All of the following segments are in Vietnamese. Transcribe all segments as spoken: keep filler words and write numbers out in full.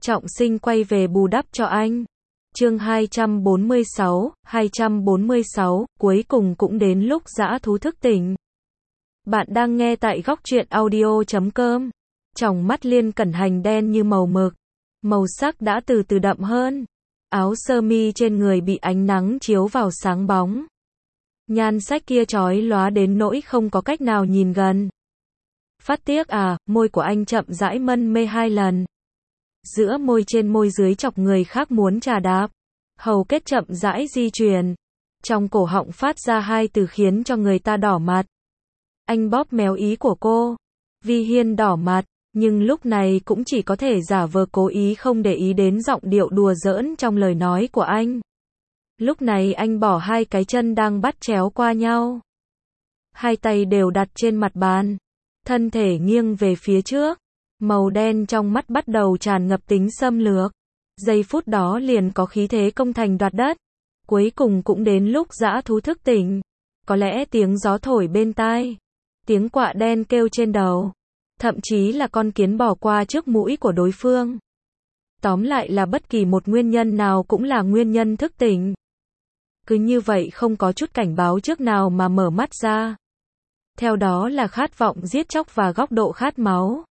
Trọng Sinh quay về bù đắp cho anh. Chương hai trăm bốn mươi sáu, hai trăm bốn mươi sáu, cuối cùng cũng đến lúc dã thú thức tỉnh. Bạn đang nghe tại góc truyện audio chấm com. Tròng mắt Liên Cẩn Hành đen như màu mực. Màu sắc đã từ từ đậm hơn. Áo sơ mi trên người bị ánh nắng chiếu vào sáng bóng. Nhan sắc kia chói lóa đến nỗi không có cách nào nhìn gần. Phát tiếc à, môi của anh chậm rãi mân mê hai lần. Giữa môi trên môi dưới chọc người khác muốn trà đạp. Hầu kết chậm rãi di chuyển. Trong cổ họng phát ra hai từ khiến cho người ta đỏ mặt. Anh bóp méo ý của cô. Vi Hiên đỏ mặt, nhưng lúc này cũng chỉ có thể giả vờ cố ý không để ý đến giọng điệu đùa giỡn trong lời nói của anh. Lúc này anh bỏ hai cái chân đang bắt chéo qua nhau. Hai tay đều đặt trên mặt bàn. Thân thể nghiêng về phía trước. Màu đen trong mắt bắt đầu tràn ngập tính xâm lược. Giây phút đó liền có khí thế công thành đoạt đất. Cuối cùng cũng đến lúc dã thú thức tỉnh. Có lẽ tiếng gió thổi bên tai. Tiếng quạ đen kêu trên đầu. Thậm chí là con kiến bò qua trước mũi của đối phương. Tóm lại là bất kỳ một nguyên nhân nào cũng là nguyên nhân thức tỉnh. Cứ như vậy không có chút cảnh báo trước nào mà mở mắt ra. Theo đó là khát vọng giết chóc và góc độ khát máu.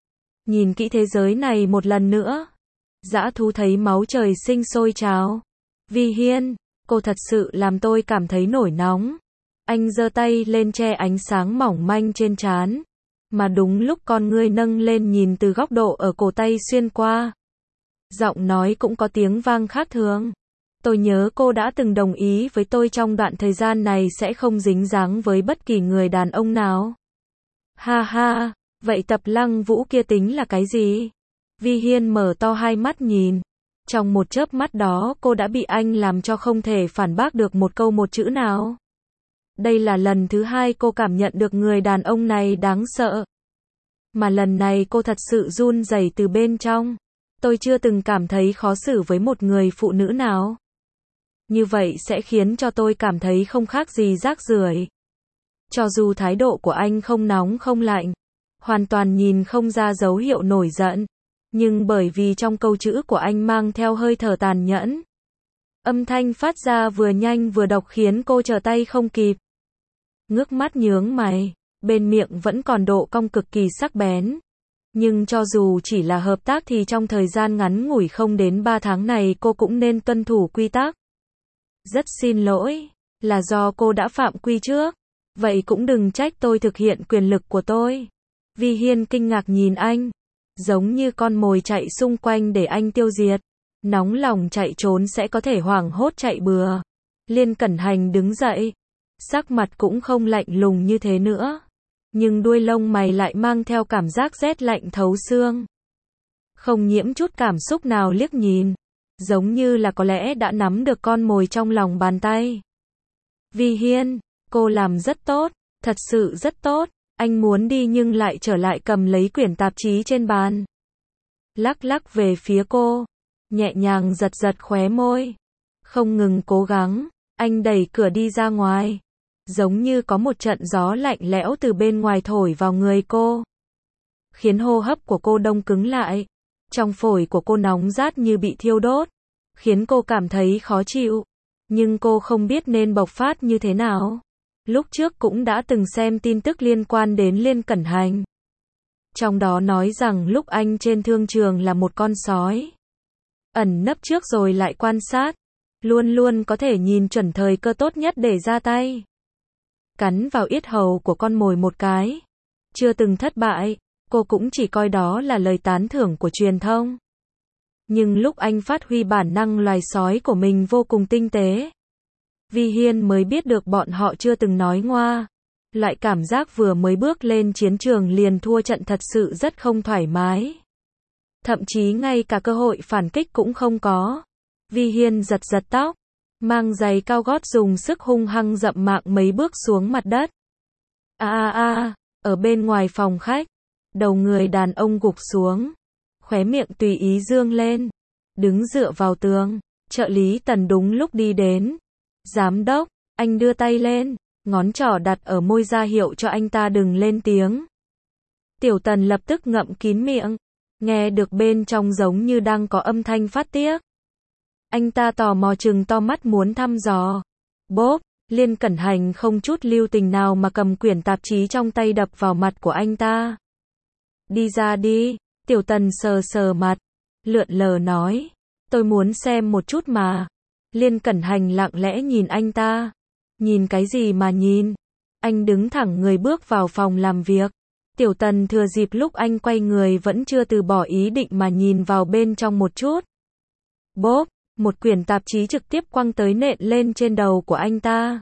Nhìn kỹ thế giới này một lần nữa. Dã thú thấy máu trời sinh sôi trào. Vi Hiên, cô thật sự làm tôi cảm thấy nổi nóng. Anh giơ tay lên che ánh sáng mỏng manh trên trán. Mà đúng lúc con ngươi nâng lên nhìn từ góc độ ở cổ tay xuyên qua. Giọng nói cũng có tiếng vang khác thường. Tôi nhớ cô đã từng đồng ý với tôi trong đoạn thời gian này sẽ không dính dáng với bất kỳ người đàn ông nào. Ha ha, vậy tập Lăng Vũ kia tính là cái gì? Vi Hiên mở to hai mắt nhìn. Trong một chớp mắt đó cô đã bị anh làm cho không thể phản bác được một câu một chữ nào. Đây là lần thứ hai cô cảm nhận được người đàn ông này đáng sợ. Mà lần này cô thật sự run rẩy từ bên trong. Tôi chưa từng cảm thấy khó xử với một người phụ nữ nào. Như vậy sẽ khiến cho tôi cảm thấy không khác gì rác rưởi. Cho dù thái độ của anh không nóng không lạnh, hoàn toàn nhìn không ra dấu hiệu nổi giận, nhưng bởi vì trong câu chữ của anh mang theo hơi thở tàn nhẫn. Âm thanh phát ra vừa nhanh vừa độc khiến cô trở tay không kịp. Ngước mắt nhướng mày, bên miệng vẫn còn độ cong cực kỳ sắc bén. Nhưng cho dù chỉ là hợp tác thì trong thời gian ngắn ngủi không đến ba tháng này cô cũng nên tuân thủ quy tắc. Rất xin lỗi, là do cô đã phạm quy trước. Vậy cũng đừng trách tôi thực hiện quyền lực của tôi. Vi Hiên kinh ngạc nhìn anh. Giống như con mồi chạy xung quanh để anh tiêu diệt. Nóng lòng chạy trốn sẽ có thể hoảng hốt chạy bừa. Liên Cẩn Hành đứng dậy. Sắc mặt cũng không lạnh lùng như thế nữa. Nhưng đuôi lông mày lại mang theo cảm giác rét lạnh thấu xương. Không nhiễm chút cảm xúc nào liếc nhìn. Giống như là có lẽ đã nắm được con mồi trong lòng bàn tay. Vi Hiên, cô làm rất tốt, thật sự rất tốt. Anh muốn đi nhưng lại trở lại cầm lấy quyển tạp chí trên bàn. Lắc lắc về phía cô, nhẹ nhàng giật giật khóe môi. Không ngừng cố gắng, anh đẩy cửa đi ra ngoài. Giống như có một trận gió lạnh lẽo từ bên ngoài thổi vào người cô. Khiến hô hấp của cô đông cứng lại. Trong phổi của cô nóng rát như bị thiêu đốt. Khiến cô cảm thấy khó chịu. Nhưng cô không biết nên bộc phát như thế nào. Lúc trước cũng đã từng xem tin tức liên quan đến Liên Cẩn Hành. Trong đó nói rằng lúc anh trên thương trường là một con sói. Ẩn nấp trước rồi lại quan sát. Luôn luôn có thể nhìn chuẩn thời cơ tốt nhất để ra tay. Cắn vào yết hầu của con mồi một cái. Chưa từng thất bại. Cô cũng chỉ coi đó là lời tán thưởng của truyền thông. Nhưng lúc anh phát huy bản năng loài sói của mình vô cùng tinh tế. Vi Hiên mới biết được bọn họ chưa từng nói ngoa. Loại cảm giác vừa mới bước lên chiến trường liền thua trận thật sự rất không thoải mái. Thậm chí ngay cả cơ hội phản kích cũng không có. Vi Hiên giật giật tóc. Mang giày cao gót dùng sức hung hăng dậm mạng mấy bước xuống mặt đất. A a a, ở bên ngoài phòng khách. Đầu người đàn ông gục xuống. Khóe miệng tùy ý dương lên. Đứng dựa vào tường. Trợ lý Tần đúng lúc đi đến. Giám đốc, anh đưa tay lên. Ngón trỏ đặt ở môi ra hiệu cho anh ta đừng lên tiếng. Tiểu Tần lập tức ngậm kín miệng. nghe được bên trong giống như đang có âm thanh phát tiếc. Anh ta tò mò trừng to mắt muốn thăm dò. Bốp, Liên Cẩn Hành không chút lưu tình nào mà cầm quyển tạp chí trong tay đập vào mặt của anh ta. Đi ra đi, Tiểu Tần sờ sờ mặt, lượn lờ nói. Tôi muốn xem một chút mà. Liên Cẩn Hành lặng lẽ nhìn anh ta. Nhìn cái gì mà nhìn? Anh đứng thẳng người bước vào phòng làm việc. Tiểu Tần thừa dịp lúc anh quay người vẫn chưa từ bỏ ý định mà nhìn vào bên trong một chút. Bốp, một quyển tạp chí trực tiếp quăng tới nện lên trên đầu của anh ta.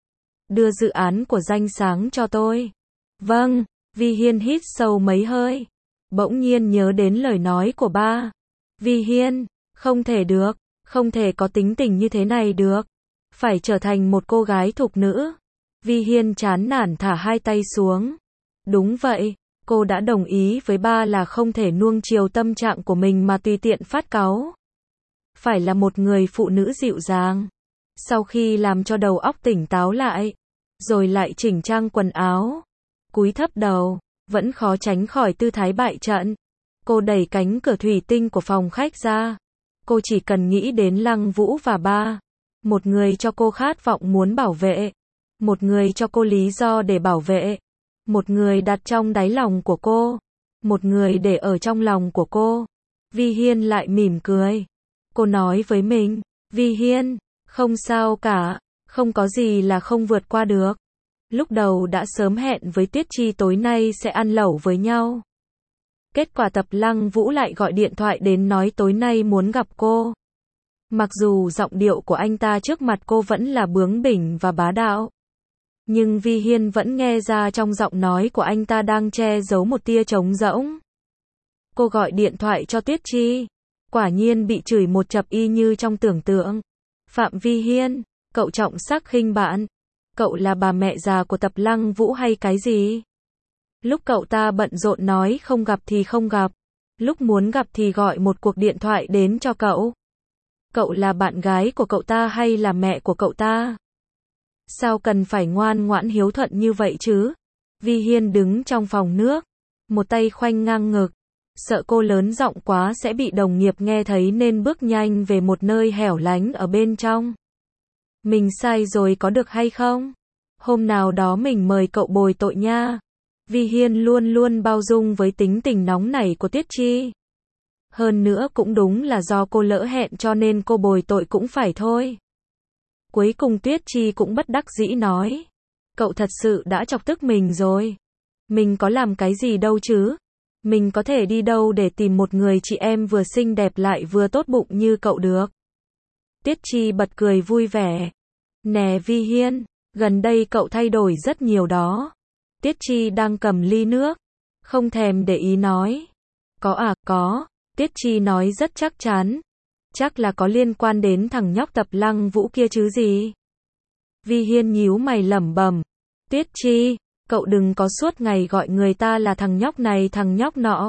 Đưa dự án của danh sáng cho tôi. Vâng, Vi Hiên hít sâu mấy hơi. Bỗng nhiên nhớ đến lời nói của ba. Vi Hiên, không thể được, không thể có tính tình như thế này được. Phải trở thành một cô gái thục nữ. Vi Hiên chán nản thả hai tay xuống. Đúng vậy, cô đã đồng ý với ba là không thể nuông chiều tâm trạng của mình mà tùy tiện phát cáu. Phải là một người phụ nữ dịu dàng. Sau khi làm cho đầu óc tỉnh táo lại, rồi lại chỉnh trang quần áo, cúi thấp đầu, vẫn khó tránh khỏi tư thái bại trận. Cô đẩy cánh cửa thủy tinh của phòng khách ra. Cô chỉ cần nghĩ đến Lăng Vũ và ba. Một người cho cô khát vọng muốn bảo vệ. Một người cho cô lý do để bảo vệ. Một người đặt trong đáy lòng của cô. Một người để ở trong lòng của cô. Vi Hiên lại mỉm cười. Cô nói với mình, Vi Hiên, không sao cả, không có gì là không vượt qua được. Lúc đầu đã sớm hẹn với Tuyết Chi tối nay sẽ ăn lẩu với nhau. Kết quả Tập Lăng Vũ lại gọi điện thoại đến nói tối nay muốn gặp cô. Mặc dù giọng điệu của anh ta trước mặt cô vẫn là bướng bỉnh và bá đạo. Nhưng Vi Hiên vẫn nghe ra trong giọng nói của anh ta đang che giấu một tia trống rỗng. Cô gọi điện thoại cho Tuyết Chi. Quả nhiên bị chửi một chập y như trong tưởng tượng. Phạm Vi Hiên, cậu trọng sắc khinh bạn. Cậu là bà mẹ già của Tập Lăng Vũ hay cái gì? Lúc cậu ta bận rộn nói không gặp thì không gặp. Lúc muốn gặp thì gọi một cuộc điện thoại đến cho cậu. Cậu là bạn gái của cậu ta hay là mẹ của cậu ta? Sao cần phải ngoan ngoãn hiếu thuận như vậy chứ? Vi Hiên đứng trong phòng nước, một tay khoanh ngang ngực. Sợ cô lớn giọng quá sẽ bị đồng nghiệp nghe thấy nên bước nhanh về một nơi hẻo lánh ở bên trong. Mình sai rồi có được hay không? Hôm nào đó mình mời cậu bồi tội nha. Vi Hiên luôn luôn bao dung với tính tình nóng nảy của Tuyết Chi. Hơn nữa cũng đúng là do cô lỡ hẹn cho nên cô bồi tội cũng phải thôi. Cuối cùng Tuyết Chi cũng bất đắc dĩ nói. Cậu thật sự đã chọc tức mình rồi. Mình có làm cái gì đâu chứ? Mình có thể đi đâu để tìm một người chị em vừa xinh đẹp lại vừa tốt bụng như cậu được? Tuyết Chi bật cười vui vẻ. Nè Vi Hiên, gần đây cậu thay đổi rất nhiều đó. Tuyết Chi đang cầm ly nước, không thèm để ý nói. Có à, có. Tuyết Chi nói rất chắc chắn. Chắc là có liên quan đến thằng nhóc Tập Lăng Vũ kia chứ gì. Vi Hiên nhíu mày lẩm bẩm. Tuyết Chi, cậu đừng có suốt ngày gọi người ta là thằng nhóc này thằng nhóc nọ.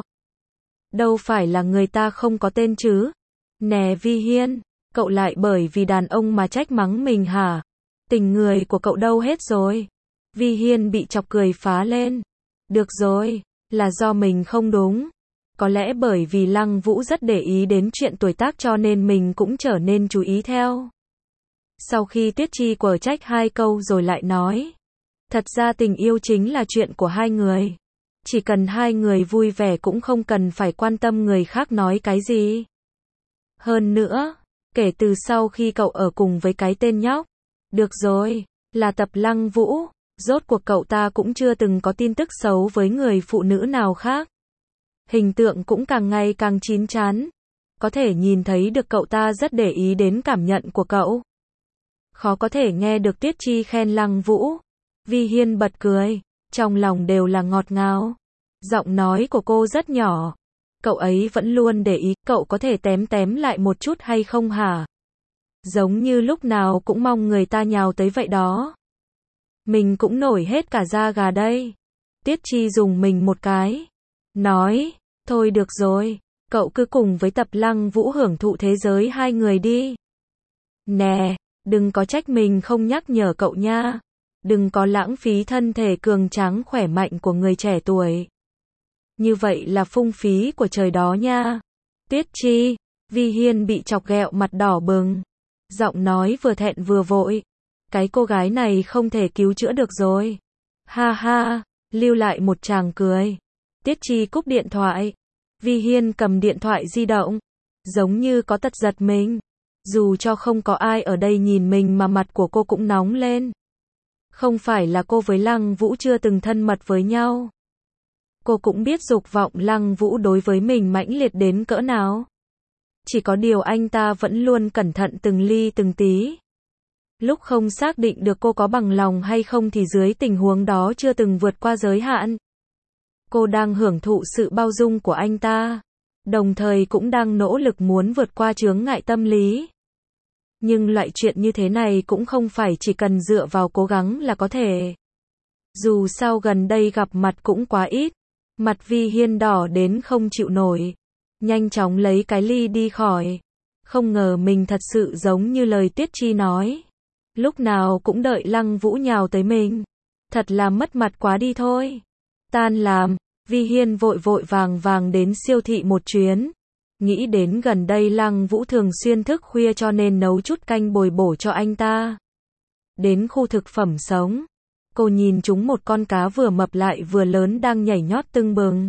Đâu phải là người ta không có tên chứ. Nè Vi Hiên, cậu lại bởi vì đàn ông mà trách mắng mình hả? Tình người của cậu đâu hết rồi? Vi Hiên bị chọc cười phá lên. Được rồi, là do mình không đúng. Có lẽ bởi vì Lăng Vũ rất để ý đến chuyện tuổi tác cho nên mình cũng trở nên chú ý theo. Sau khi Tuyết Chi quở trách hai câu rồi lại nói. Thật ra tình yêu chính là chuyện của hai người. Chỉ cần hai người vui vẻ cũng không cần phải quan tâm người khác nói cái gì. Hơn nữa, kể từ sau khi cậu ở cùng với cái tên nhóc. Được rồi, là Tập Lăng Vũ. Rốt cuộc cậu ta cũng chưa từng có tin tức xấu với người phụ nữ nào khác. Hình tượng cũng càng ngày càng chín chắn. Có thể nhìn thấy được cậu ta rất để ý đến cảm nhận của cậu. Khó có thể nghe được Tuyết Chi khen Lăng Vũ. Vi Hiên bật cười, trong lòng đều là ngọt ngào. Giọng nói của cô rất nhỏ. Cậu ấy vẫn luôn để ý, cậu có thể tém tém lại một chút hay không hả? Giống như lúc nào cũng mong người ta nhào tới vậy đó. Mình cũng nổi hết cả da gà đây. Tuyết Chi dùng mình một cái. Nói, thôi được rồi, cậu cứ cùng với Tập Lăng Vũ hưởng thụ thế giới hai người đi. Nè, đừng có trách mình không nhắc nhở cậu nha. Đừng có lãng phí thân thể cường tráng khỏe mạnh của người trẻ tuổi. Như vậy là phung phí của trời đó nha. Tiết Chi, Vi Hiên bị chọc ghẹo mặt đỏ bừng. Giọng nói vừa thẹn vừa vội. Cái cô gái này không thể cứu chữa được rồi. Ha ha, lưu lại một tràng cười. Tiết Chi cúp điện thoại. Vi Hiên cầm điện thoại di động. Giống như có tật giật mình. Dù cho không có ai ở đây nhìn mình mà mặt của cô cũng nóng lên. Không phải là cô với Lăng Vũ chưa từng thân mật với nhau. Cô cũng biết dục vọng Lăng Vũ đối với mình mãnh liệt đến cỡ nào. Chỉ có điều anh ta vẫn luôn cẩn thận từng ly từng tí. Lúc không xác định được cô có bằng lòng hay không thì dưới tình huống đó chưa từng vượt qua giới hạn. Cô đang hưởng thụ sự bao dung của anh ta. Đồng thời cũng đang nỗ lực muốn vượt qua chướng ngại tâm lý. Nhưng loại chuyện như thế này cũng không phải chỉ cần dựa vào cố gắng là có thể. Dù sao gần đây gặp mặt cũng quá ít. Mặt Vi Hiên đỏ đến không chịu nổi. Nhanh chóng lấy cái ly đi khỏi. Không ngờ mình thật sự giống như lời Tiết Chi nói. Lúc nào cũng đợi Lăng Vũ nhào tới mình. Thật là mất mặt quá đi thôi. Tan làm, Vi Hiên vội vội vàng vàng đến siêu thị một chuyến. Nghĩ đến gần đây Lăng Vũ thường xuyên thức khuya cho nên nấu chút canh bồi bổ cho anh ta. Đến khu thực phẩm sống. Cô nhìn chúng một con cá vừa mập lại vừa lớn đang nhảy nhót tưng bừng.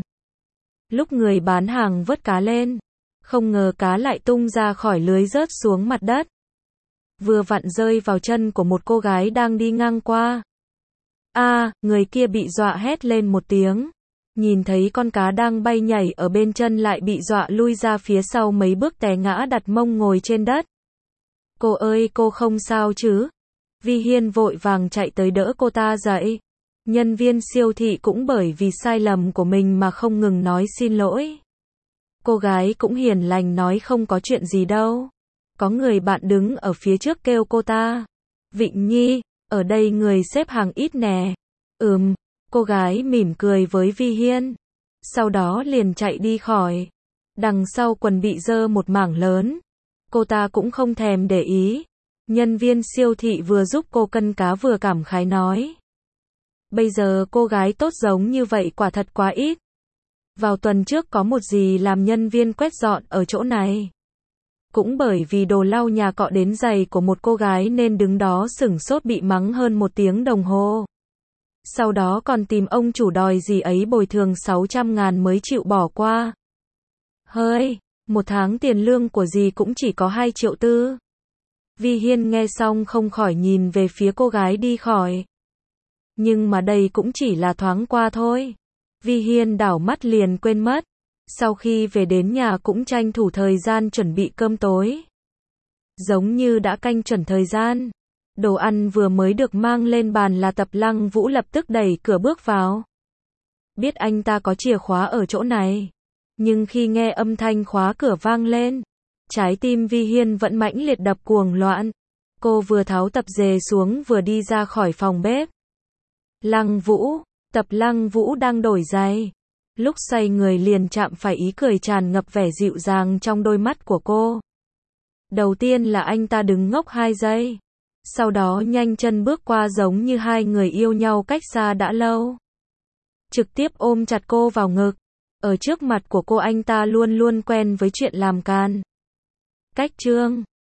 Lúc người bán hàng vớt cá lên, không ngờ cá lại tung ra khỏi lưới rớt xuống mặt đất. Vừa vặn rơi vào chân của một cô gái đang đi ngang qua. A, à, người kia bị dọa hét lên một tiếng. Nhìn thấy con cá đang bay nhảy ở bên chân lại bị dọa lui ra phía sau mấy bước té ngã đặt mông ngồi trên đất. Cô ơi, cô không sao chứ? Vi Hiên vội vàng chạy tới đỡ cô ta dậy. Nhân viên siêu thị cũng bởi vì sai lầm của mình mà không ngừng nói xin lỗi. Cô gái cũng hiền lành nói không có chuyện gì đâu. Có người bạn đứng ở phía trước kêu cô ta. Vịnh Nhi, ở đây người xếp hàng ít nè. Ừm, cô gái mỉm cười với Vi Hiên. Sau đó liền chạy đi khỏi. Đằng sau quần bị dơ một mảng lớn. Cô ta cũng không thèm để ý. Nhân viên siêu thị vừa giúp cô cân cá vừa cảm khái nói. Bây giờ cô gái tốt giống như vậy quả thật quá ít. Vào tuần trước có một dì làm nhân viên quét dọn ở chỗ này. Cũng bởi vì đồ lau nhà cọ đến giày của một cô gái nên đứng đó sửng sốt bị mắng hơn một tiếng đồng hồ. Sau đó còn tìm ông chủ đòi dì ấy bồi thường sáu trăm ngàn mới chịu bỏ qua. Hơi, một tháng tiền lương của dì cũng chỉ có hai triệu tư. Vi Hiên nghe xong không khỏi nhìn về phía cô gái đi khỏi. Nhưng mà đây cũng chỉ là thoáng qua thôi. Vi Hiên đảo mắt liền quên mất. Sau khi về đến nhà cũng tranh thủ thời gian chuẩn bị cơm tối. Giống như đã canh chuẩn thời gian. Đồ ăn vừa mới được mang lên bàn là Tập Lăng Vũ lập tức đẩy cửa bước vào. Biết anh ta có chìa khóa ở chỗ này. Nhưng khi nghe âm thanh khóa cửa vang lên, trái tim Vi Hiên vẫn mãnh liệt đập cuồng loạn. Cô vừa tháo tập dề xuống vừa đi ra khỏi phòng bếp. Lăng Vũ, Tập Lăng Vũ đang đổi giày. Lúc xoay người liền chạm phải ý cười tràn ngập vẻ dịu dàng trong đôi mắt của cô. Đầu tiên là anh ta đứng ngốc hai giây. Sau đó nhanh chân bước qua giống như hai người yêu nhau cách xa đã lâu. Trực tiếp ôm chặt cô vào ngực. Ở trước mặt của cô anh ta luôn luôn quen với chuyện làm càn. Cách chương